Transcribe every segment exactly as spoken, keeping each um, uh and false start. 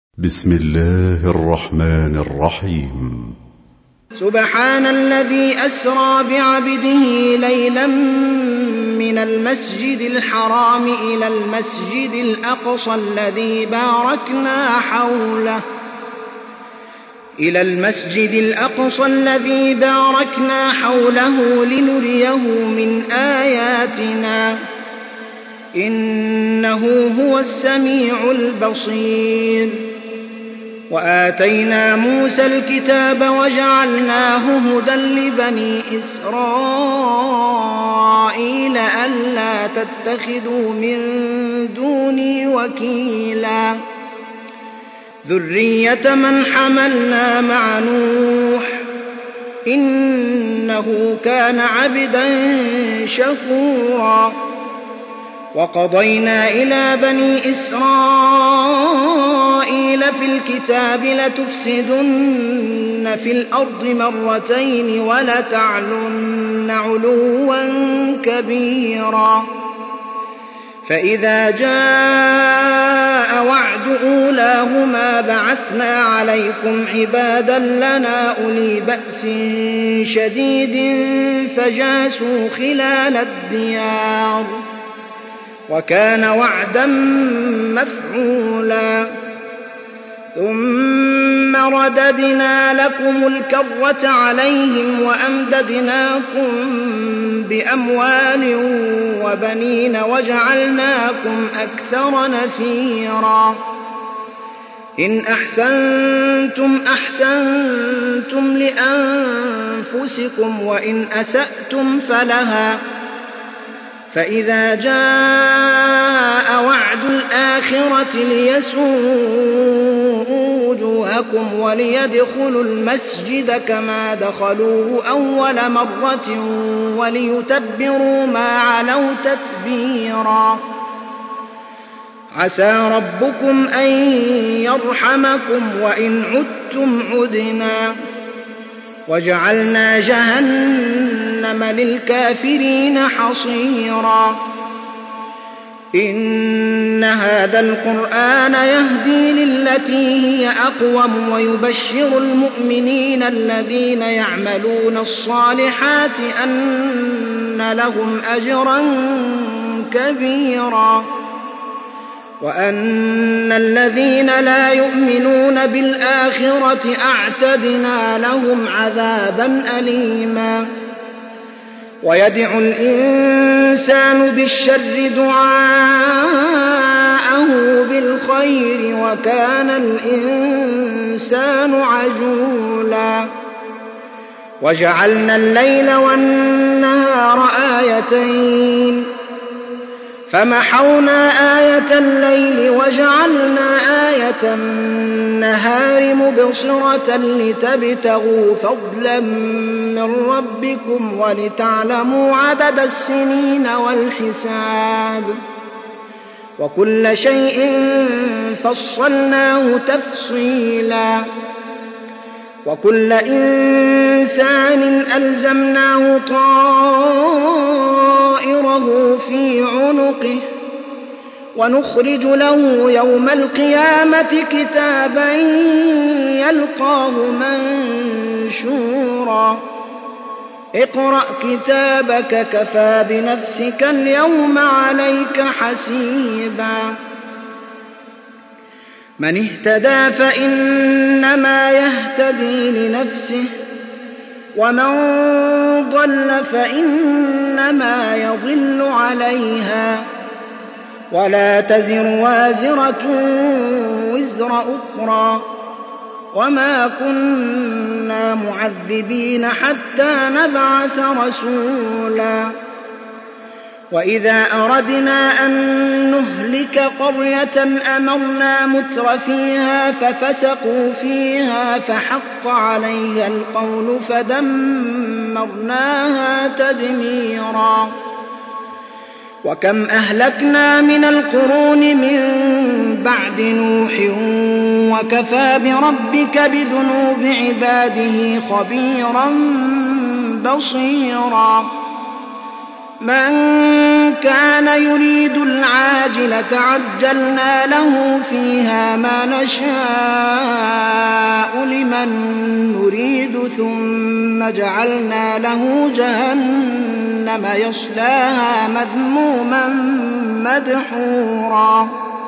بسم الله الرحمن الرحيم. سبحان الذي أسرى بعبده ليلا من المسجد الحرام إلى المسجد الأقصى الذي باركنا حوله إلى المسجد الأقصى الذي باركنا حوله لنريه من آياتنا إنه هو السميع البصير. وآتينا موسى الكتاب وجعلناه هدى لبني إسرائيل ألا تتخذوا من دوني وكيلا ذرية من حملنا مع نوح إنه كان عبدا شكورا. وقضينا إلى بني إسرائيل في الكتاب لتفسدن في الأرض مرتين ولتعلن علوا كبيرا. فإذا جاء وعد أولاهما بعثنا عليكم عبادا لنا أولي بأس شديد فجاسوا خلال الديار وكان وعدا مفعولا. ثم رددنا لكم الكرة عليهم وأمددناكم بأموال وبنين وجعلناكم أكثر نفيرا. إن أحسنتم أحسنتم لأنفسكم وإن أسأتم فلها. فإذا جاء وعد الآخرة ليسوءوا وجوهكم وليدخلوا المسجد كما دخلوه أول مرة وليتبروا ما علوا تتبيرا. عسى ربكم أن يرحمكم وإن عدتم عدنا وجعلنا جهنم للكافرين حصيرا. إن هذا القرآن يهدي للتي هي أقوم ويبشر المؤمنين الذين يعملون الصالحات أن لهم أجرا كبيرا وأن الذين لا يؤمنون بالآخرة أعتدنا لهم عذابا أليما. ويدعو الإنسان بالشر دعاءه بالخير وكان الإنسان عجولا. وجعلنا الليل والنهار آيتين فمحونا آية الليل وجعلنا آية النهار مبصرة لتبتغوا فضلا من ربكم ولتعلموا عدد السنين والحساب وكل شيء فصلناه تفصيلا. وكل إنسان ألزمناه طائره في عنقه ونخرج له يوم القيامة كتابا يلقاه منشورا. اقرأ كتابك كفى بنفسك اليوم عليك حسيبا. من اهتدى فإنما يهتدي لنفسه ومن ضل فإنما يضل عليها ولا تزر وازرة وزر أخرى وما كنا معذبين حتى نبعث رسولا. وإذا أردنا أن نهلك قرية أمرنا متر فيها ففسقوا فيها فحق عليها القول فدمرناها تدميرا. وكم أهلكنا من القرون من بعد نوح وكفى بربك بذنوب عباده خبيرا بصيرا. من كان يريد العاجلة عجلنا له فيها ما نشاء لمن نريد ثم جعلنا له جهنم يصلاها مذموما مدحورا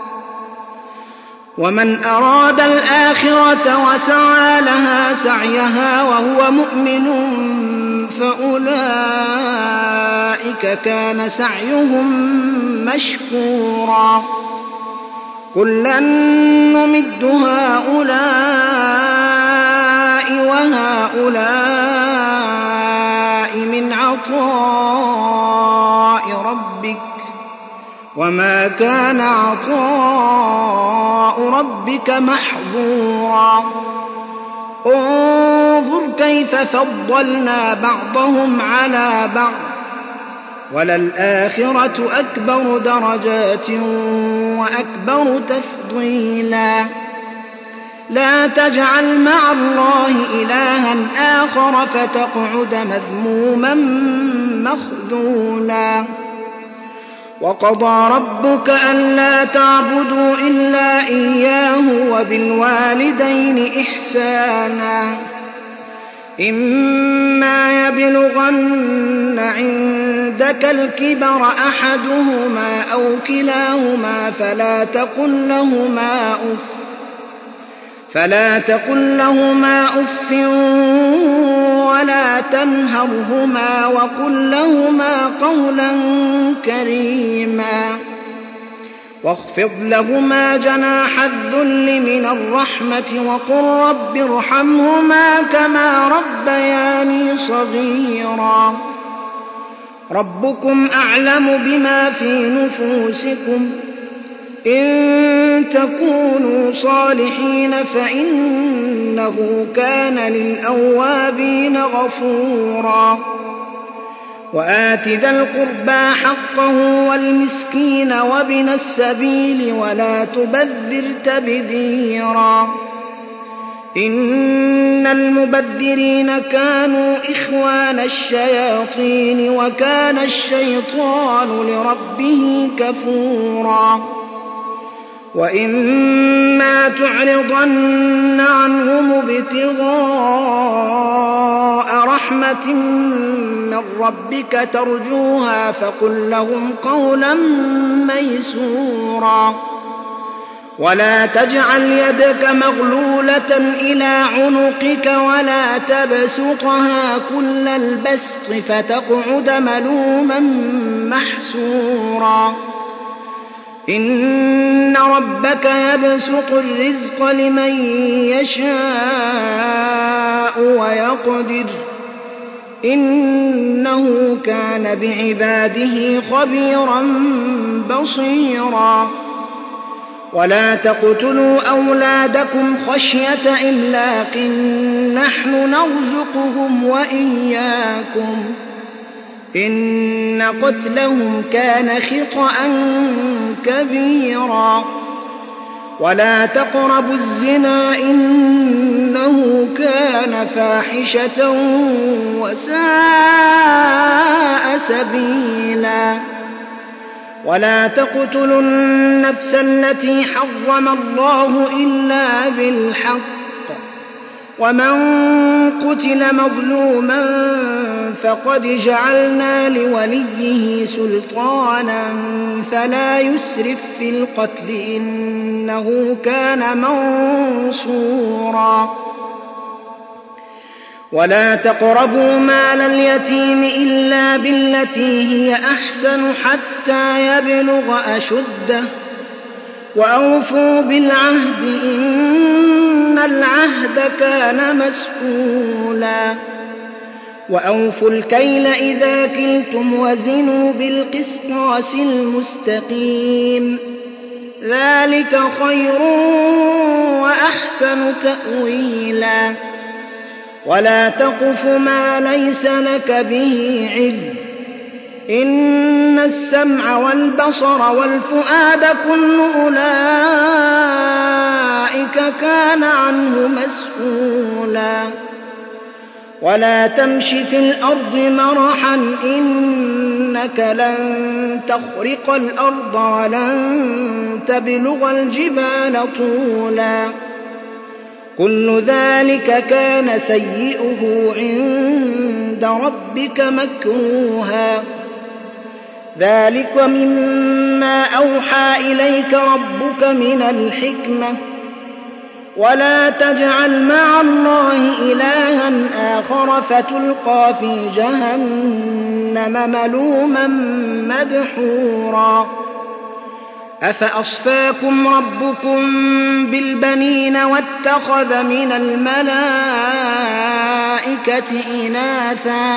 ومن أراد الآخرة وسعى لها سعيها وهو مؤمن فأولئك كان سعيهم مشكورا كلا نمد هؤلاء وهؤلاء من عطاء ربك وما كان عطاء ربك محظورا انظر كيف فضلنا بعضهم على بعض وللآخرة أكبر درجات وأكبر تفضيلا لا تجعل مع الله إلها آخر فتقعد مذموما مخذولا وقضى ربك ألا تعبدوا إلا إياه وبالوالدين إحسانا إما يبلغن عندك الكبر أحدهما أو كلاهما فلا تقل لهما أف فلا تقل لهما أف ولا تنهرهما وقل لهما قولا كريما واخفض لهما جناح الذل من الرحمة وقل رب ارحمهما كما ربياني صغيرا ربكم أعلم بما في نفوسكم إن تكونوا صالحين فإنه كان للأوابين غفورا وآت ذا القربى حقه والمسكين وابن السبيل ولا تبذر تبذيرا إن المبذرين كانوا إخوان الشياطين وكان الشيطان لربه كفورا وإما تعرضن عنهم ابتغاء رحمة من ربك ترجوها فقل لهم قولا ميسورا ولا تجعل يدك مغلولة إلى عنقك ولا تبسطها كل البسط فتقعد ملوما محسورا إن ربك يبسط الرزق لمن يشاء ويقدر إنه كان بعباده خبيرا بصيرا ولا تقتلوا أولادكم خشية إملاق نحن نرزقهم وإياكم إن قتلهم كان خطأ كبيرا ولا تقربوا الزنا إنه كان فاحشة وساء سبيلا ولا تقتلوا النفس التي حرم الله إلا بالحق ومن قتل مظلوما فقد جعلنا لوليه سلطانا فلا يسرف في القتل إنه كان منصورا ولا تقربوا مال اليتيم إلا بالتي هي أحسن حتى يبلغ أشده وأوفوا بالعهد إن العهد كان مسؤولا وأوفوا الكيل إذا كلتم وزنوا بالقسطاس المستقيم ذلك خير وأحسن تأويلا ولا تقف ما ليس لك به علم إن السمع والبصر والفؤاد كل أولئك كان عنه مسؤولا ولا تمش في الأرض مرحا إنك لن تخرق الأرض ولن تبلغ الجبال طولا كل ذلك كان سيئه عند ربك مكروها ذلك مما أوحى إليك ربك من الحكمة ولا تجعل مع الله إلها آخر فتلقى في جهنم ملوما مدحورا أفأصفاكم ربكم بالبنين واتخذ من الملائكة إناثا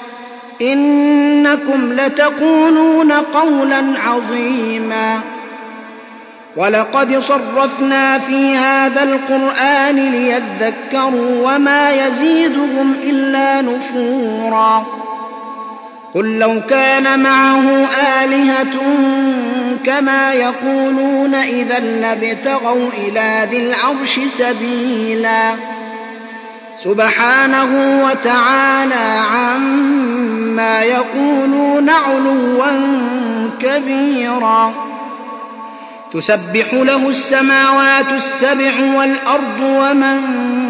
إنكم لتقولون قولا عظيما ولقد صرفنا في هذا القرآن ليذكروا وما يزيدهم إلا نفورا قل لو كان معه آلهة كما يقولون إذا لابتغوا إلى ذي العرش سبيلا سبحانه وتعالى عما يقولون علوا كبيرا تسبح له السماوات السبع والأرض ومن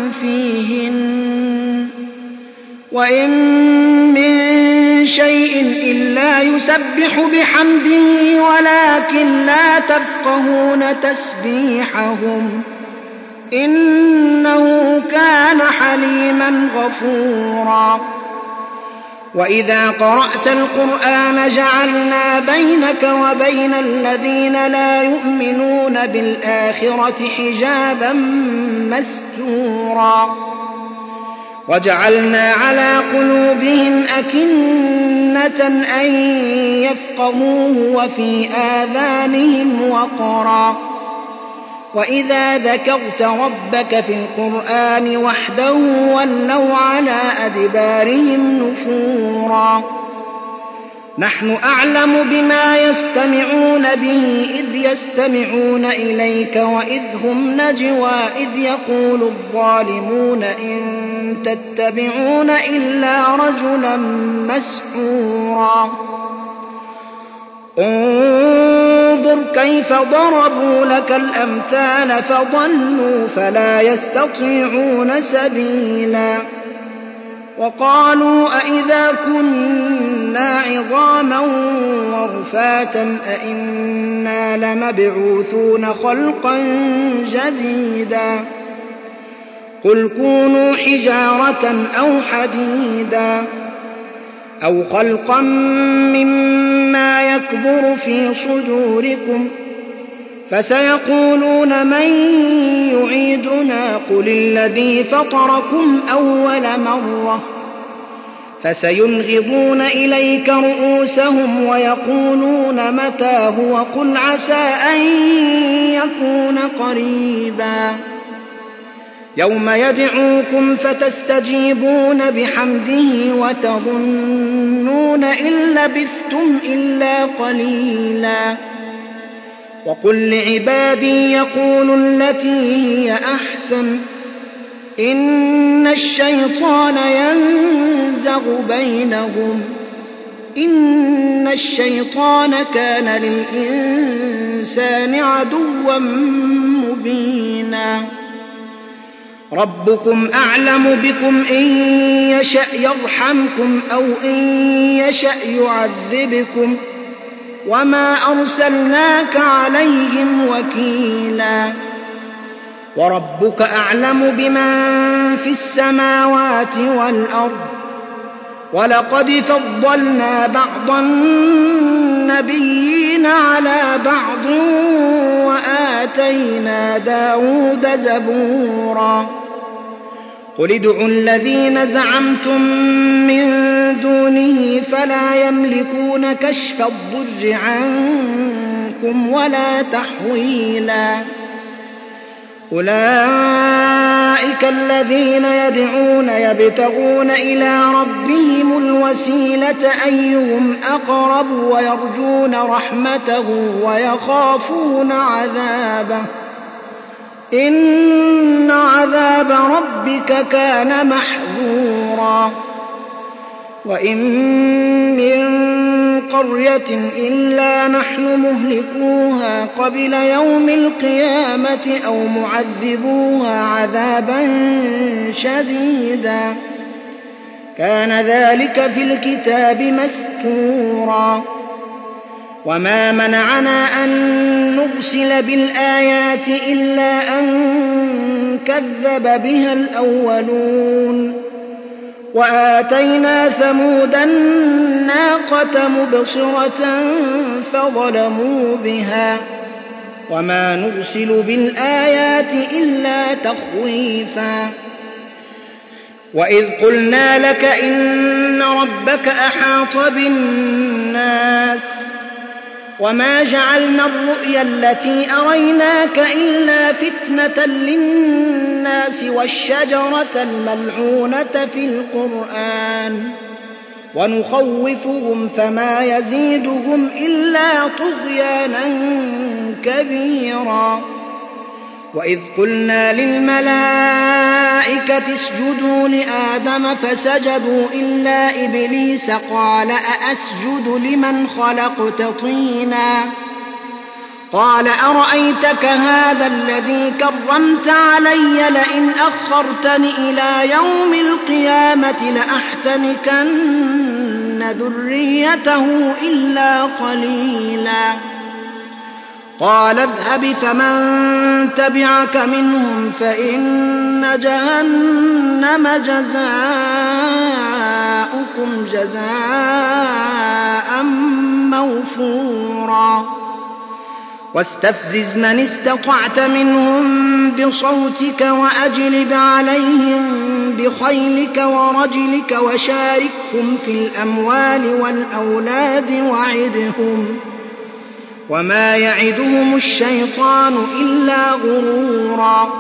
فيهن وإن من شيء إلا يسبح بحمده ولكن لا تفقهون تسبيحهم إنه كان حليما غفورا وإذا قرأت القرآن جعلنا بينك وبين الذين لا يؤمنون بالآخرة حجابا مستورا وجعلنا على قلوبهم أكنة أن يفقهوه وفي آذانهم وقرا وإذا ذكرت ربك في القرآن وحده ولوا على أدبارهم نفورا نحن أعلم بما يستمعون به إذ يستمعون إليك وإذ هم نجوى إذ يقول الظالمون إن تتبعون إلا رجلا مسحورا انظر كيف ضربوا لك الأمثال فضلوا فلا يستطيعون سبيلا وقالوا أئذا كنا عظاما ورفاتا أئنا لمبعوثون خلقا جديدا قل كونوا حجارة أو حديدا أو خلقا مما يكبر في صدوركم فسيقولون من يعيدنا قل الذي فطركم أول مرة فسينغضون إليك رؤوسهم ويقولون متى هو قل عسى أن يكون قريبا يوم يدعوكم فتستجيبون بحمده وتظنون إن لبثتم إلا قليلا وقل لعبادي يقولوا التي هي أحسن إن الشيطان ينزغ بينهم إن الشيطان كان للإنسان عدوا مبينا ربكم أعلم بكم إن يشأ يرحمكم أو إن يشأ يعذبكم وما أرسلناك عليهم وكيلا وربك أعلم بمن في السماوات والأرض ولقد فضلنا بعض النبيين على بعض وآتينا داود زبورا قل ادعوا الذين زعمتم من دونه فلا يملكون كشف الضر عنكم ولا تحويلا أولئك الذين يدعون يبتغون إلى ربهم الوسيلة أيهم أقرب ويرجون رحمته ويخافون عذابه إن إن عذاب ربك كان محذورا وإن من قرية إلا نحن مهلكوها قبل يوم القيامة أو معذبوها عذابا شديدا كان ذلك في الكتاب مستورا وما منعنا أن نرسل بالآيات إلا أن كذب بها الأولون وآتينا ثمود الناقة مبصرة فظلموا بها وما نرسل بالآيات إلا تخويفا وإذ قلنا لك إن ربك أحاط بالناس وما جعلنا الرؤيا التي أريناك إلا فتنة للناس والشجرة الملعونة في القرآن ونخوفهم فما يزيدهم إلا طغيانا كبيرا وإذ قلنا للملائكة اسجدوا لآدم فسجدوا إلا إبليس قال أأسجد لمن خلقت طينا قال أرأيتك هذا الذي كرمت علي لئن أخرتني إلى يوم القيامة لأحتنكن ذريته إلا قليلا قال اذهب فمن تبعك منهم فإن جهنم جزاؤكم جزاء موفورا واستفزز من استطعت منهم بصوتك وأجلب عليهم بخيلك ورجلك وشاركهم في الأموال والأولاد وعدهم وما يعدهم الشيطان إلا غرورا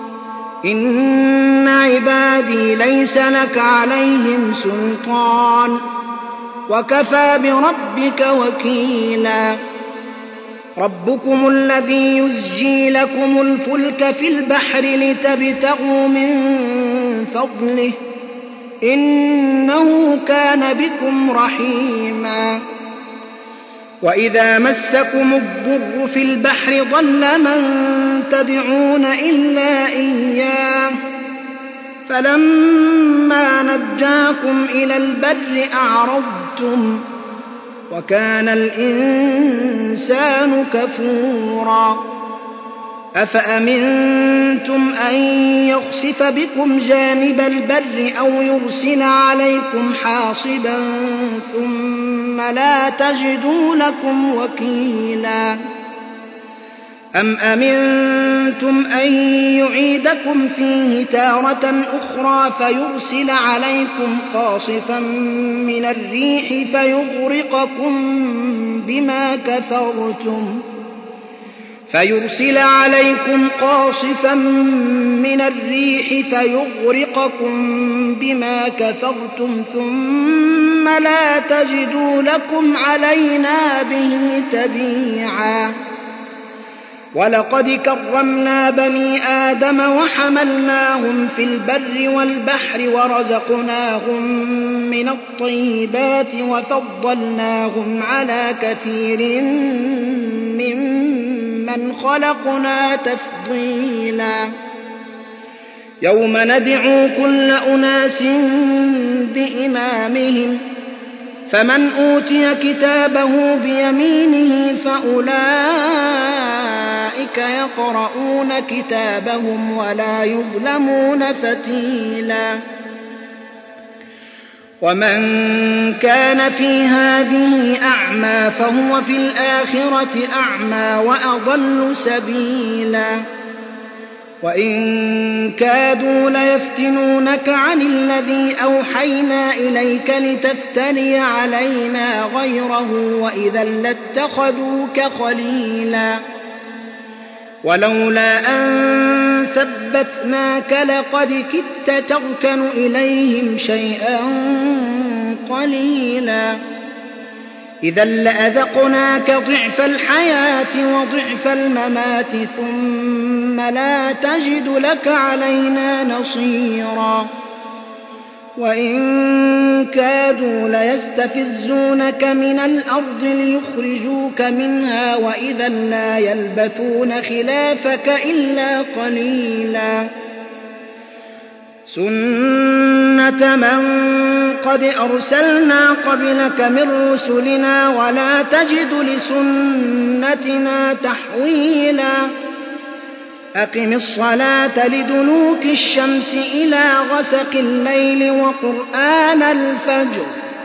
إن عبادي ليس لك عليهم سلطان وكفى بربك وكيلا ربكم الذي يزجي لكم الفلك في البحر لتبتغوا من فضله إنه كان بكم رحيما وإذا مسكم الضر في البحر ضل من تدعون إلا إياه فلما نجاكم إلى البر أعرضتم وكان الإنسان كفورا أفأمنتم أن يخسف بكم جانب البر أو يرسل عليكم حاصبا ثم لا تجدوا لكم وكيلا أم أمنتم أن يعيدكم فيه تارة أخرى فيرسل عليكم قاصفا من الريح فيغرقكم بما كفرتم فيرسل عليكم قاصفا من الريح فيغرقكم بما كفرتم ثم لا تجدوا لكم علينا به تبيعا ولقد كرمنا بني آدم وحملناهم في البر والبحر ورزقناهم من الطيبات وفضلناهم على كثير ممن خلقنا تفضيلا يوم ندعو كل أناس بإمامهم فمن أوتي كتابه بيمينه فأولئك يقرؤون كتابهم ولا يظلمون فتيلا ومن كان في هذه أعمى فهو في الآخرة أعمى وأضل سبيلا وإن كادوا ليفتنونك عن الذي أوحينا إليك لتفتري علينا غيره وإذا لاتخذوك خليلا ولولا أن ثبتناك لقد كدت تركن إليهم شيئا قليلا إذا لأذقناك ضعف الحياة وضعف الممات ثم ثم لا تجد لك علينا نصيرا وإن كادوا ليستفزونك من الأرض ليخرجوك منها وإذا لا يلبثون خلافك إلا قليلا سنة من قد أرسلنا قبلك من رسلنا ولا تجد لسنتنا تحويلا أقم الصلاة لدلوك الشمس إلى غسق الليل وقرآن الفجر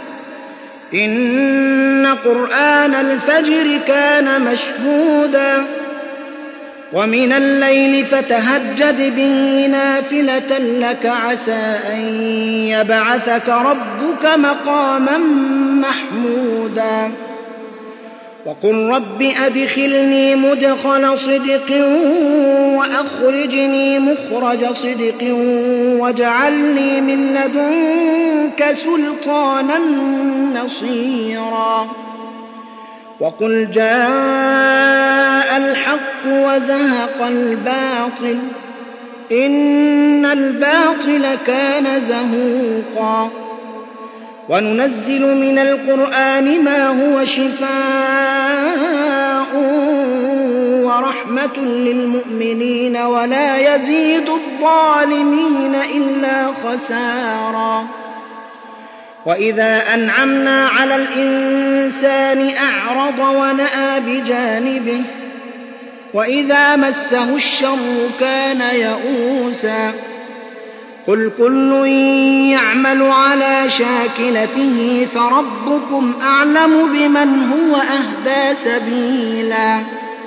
إن قرآن الفجر كان مشهودا ومن الليل فتهجد به نافلة لك عسى أن يبعثك ربك مقاما محمودا وقل رب أدخلني مدخل صدق وأخرجني مخرج صدق واجعلني من لدنك سلطانا نصيرا وقل جاء الحق وزهق الباطل إن الباطل كان زهوقا وننزل من القرآن ما هو شفاء ورحمة للمؤمنين ولا يزيد الظالمين إلا خسارا وإذا أنعمنا على الإنسان أعرض ونأى بجانبه وإذا مسه الشر كان يئوسا قل كل يعمل على شاكلته فربكم أعلم بمن هو أهدى سبيلا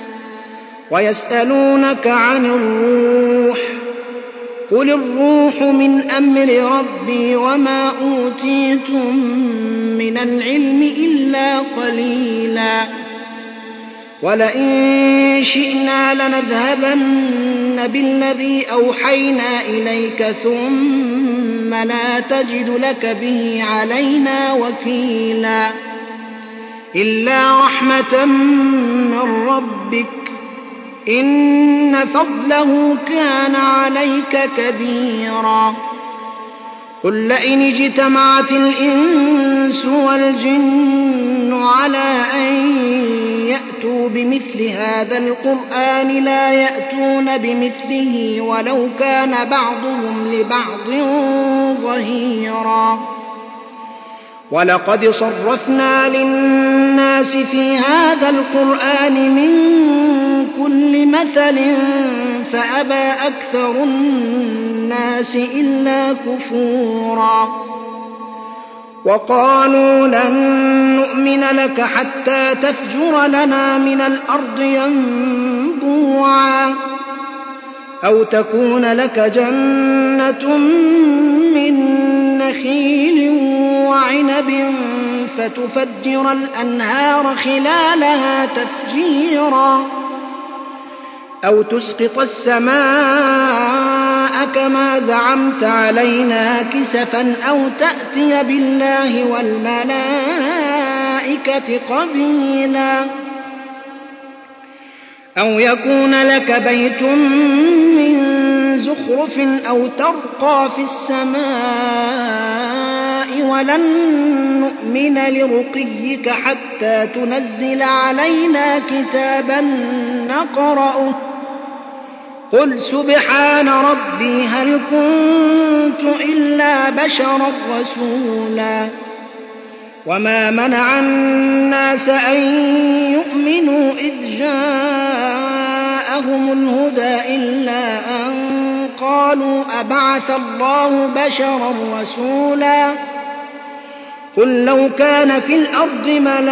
ويسألونك عن الروح قل الروح من أمر ربي وما أوتيتم من العلم إلا قليلا ولئن شئنا لنذهبن بالذي أوحينا إليك ثم لا تجد لك به علينا وكيلا إلا رحمة من ربك إن فضله كان عليك كبيرا قل لئن اجتمعت الإنس والجن على أن يأتوا بمثل هذا القرآن لا يأتون بمثله ولو كان بعضهم لبعض ظهيرا ولقد صرفنا للناس في هذا القرآن من كل مثل فأبى أكثر الناس إلا كفورا وقالوا لن نؤمن لك حتى تفجر لنا من الأرض ينبوعا أو تكون لك جنة من نخيل وعنب فتفجر الأنهار خلالها تفجيرا أو تسقط السماء كما زعمت علينا كسفا أو تأتي بالله والملائكة قبيلا أو يكون لك بيت من زخرف أو ترقى في السماء ولن نؤمن لرقيك حتى تنزل علينا كتابا نقرأه قل سبحان ربي هل كنت إلا بشرا رسولا وما منع الناس أن يؤمنوا إذ جاءهم الهدى إلا أن قالوا أبعث الله بشرا رسولا قل لو كان في الأرض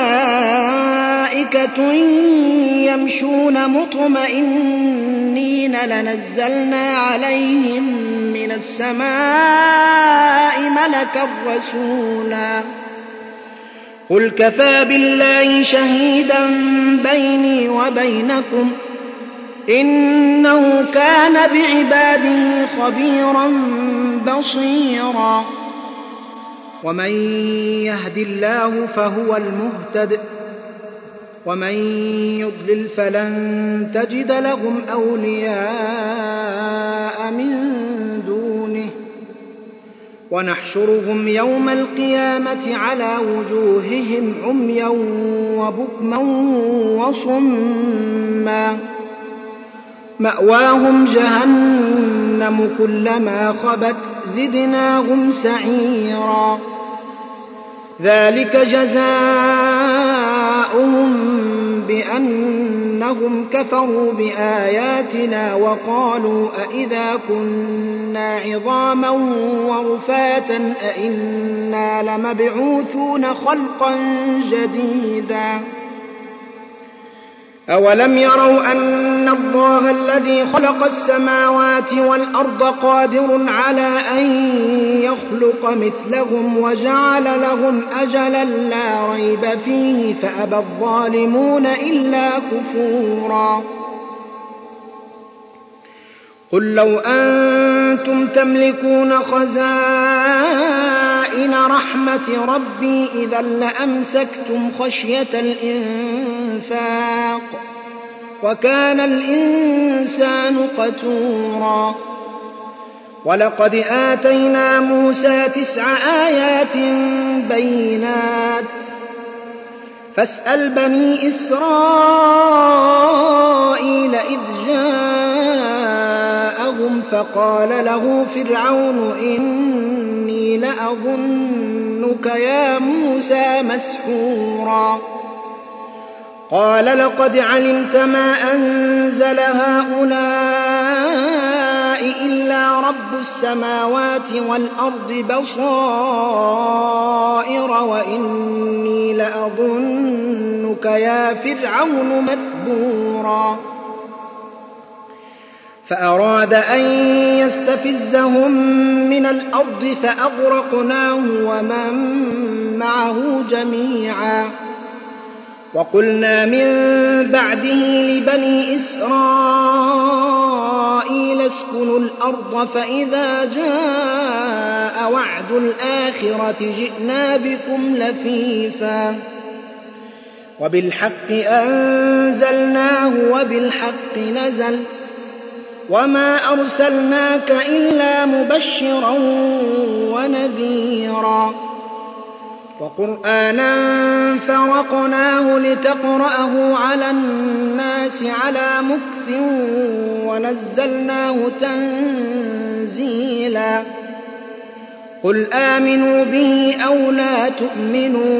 ملائكة يمشون مطمئنين لنزلنا عليهم من السماء ملكا رسولا قل كفى بالله شهيدا بيني وبينكم إنه كان بعباده خبيرا بصيرا ومن يهد الله فهو المهتد ومن يضلل فلن تجد لهم أولياء من دونه ونحشرهم يوم القيامة على وجوههم عميا وبكما وصما مأواهم جهنم كلما خبت زدناهم سعيرا ذلك جزاؤهم بأنهم كفروا بآياتنا وقالوا أئذا كنا عظاما ورفاتا أئنا لمبعوثون خلقا جديدا أولم يروا أن الله الذي خلق السماوات والأرض قادر على أن يخلق مثلهم وجعل لهم أجلا لا ريب فيه فأبى الظالمون إلا كفورا قل لو أنتم تملكون خزائن رحمة ربي إذا لأمسكتم خشية الإنفاق وكان الإنسان قتورا ولقد آتينا موسى تسع آيات بينات فاسأل بني إسرائيل إذ جاءهم فقال له فرعون إني لأظنك يا موسى مسحورا قال لقد علمت ما أنزل هؤلاء إلا رب السماوات والأرض بصائر وإني لأظنك يا فرعون مذبورا فأراد أن يستفزهم من الأرض فأغرقناه ومن معه جميعا وقلنا من بعده لبني إسرائيل اسكنوا الأرض فإذا جاء وعد الآخرة جئنا بكم لفيفا وبالحق أنزلناه وبالحق نزل وما أرسلناك إلا مبشرا ونذيرا وقرآنا فرقناه لتقرأه على الناس على مكث ونزلناه تنزيلا قل آمنوا به أو لا تؤمنوا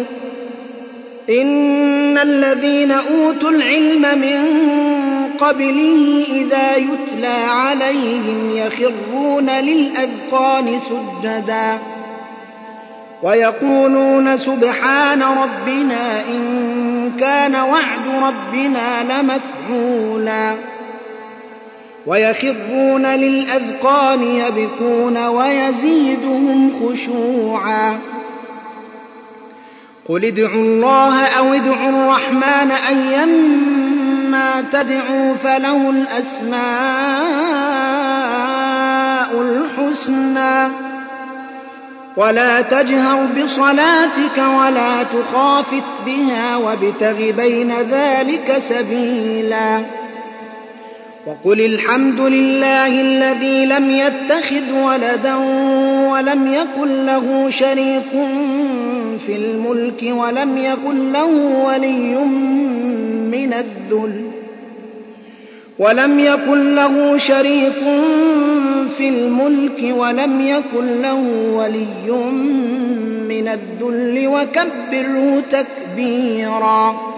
إن الذين أوتوا العلم من قبله إذا يتلى عليهم يخرون للأذقان سجدا ويقولون سبحان ربنا إن كان وعد ربنا لمفعولا ويخرون للأذقان يبكون ويزيدهم خشوعا قل ادعوا الله أو ادعوا الرحمن أيما تدعوا فله الأسماء الحسنى ولا تجهر بصلاتك ولا تخافت بها وابتغ بين ذلك سبيلا وقل الحمد لله الذي لم يتخذ ولدا ولم يكن له شريك في الملك ولم يكن له ولي من الذل ولم يكن له شريك في الملك ولم يكن له ولي من الذل وكبره تكبيرا